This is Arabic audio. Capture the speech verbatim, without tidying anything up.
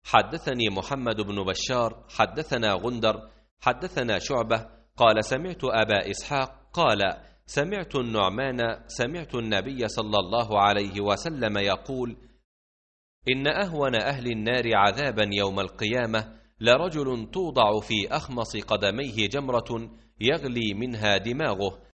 حدثني محمد بن بشار حدثنا غندر حدثنا شعبة قال سمعت أبا إسحاق قال سمعت النعمان سمعت النبي صلى الله عليه وسلم يقول إن أهون أهل النار عذابا يوم القيامة لرجل توضع في أخمص قدميه جمرة يغلي منها دماغه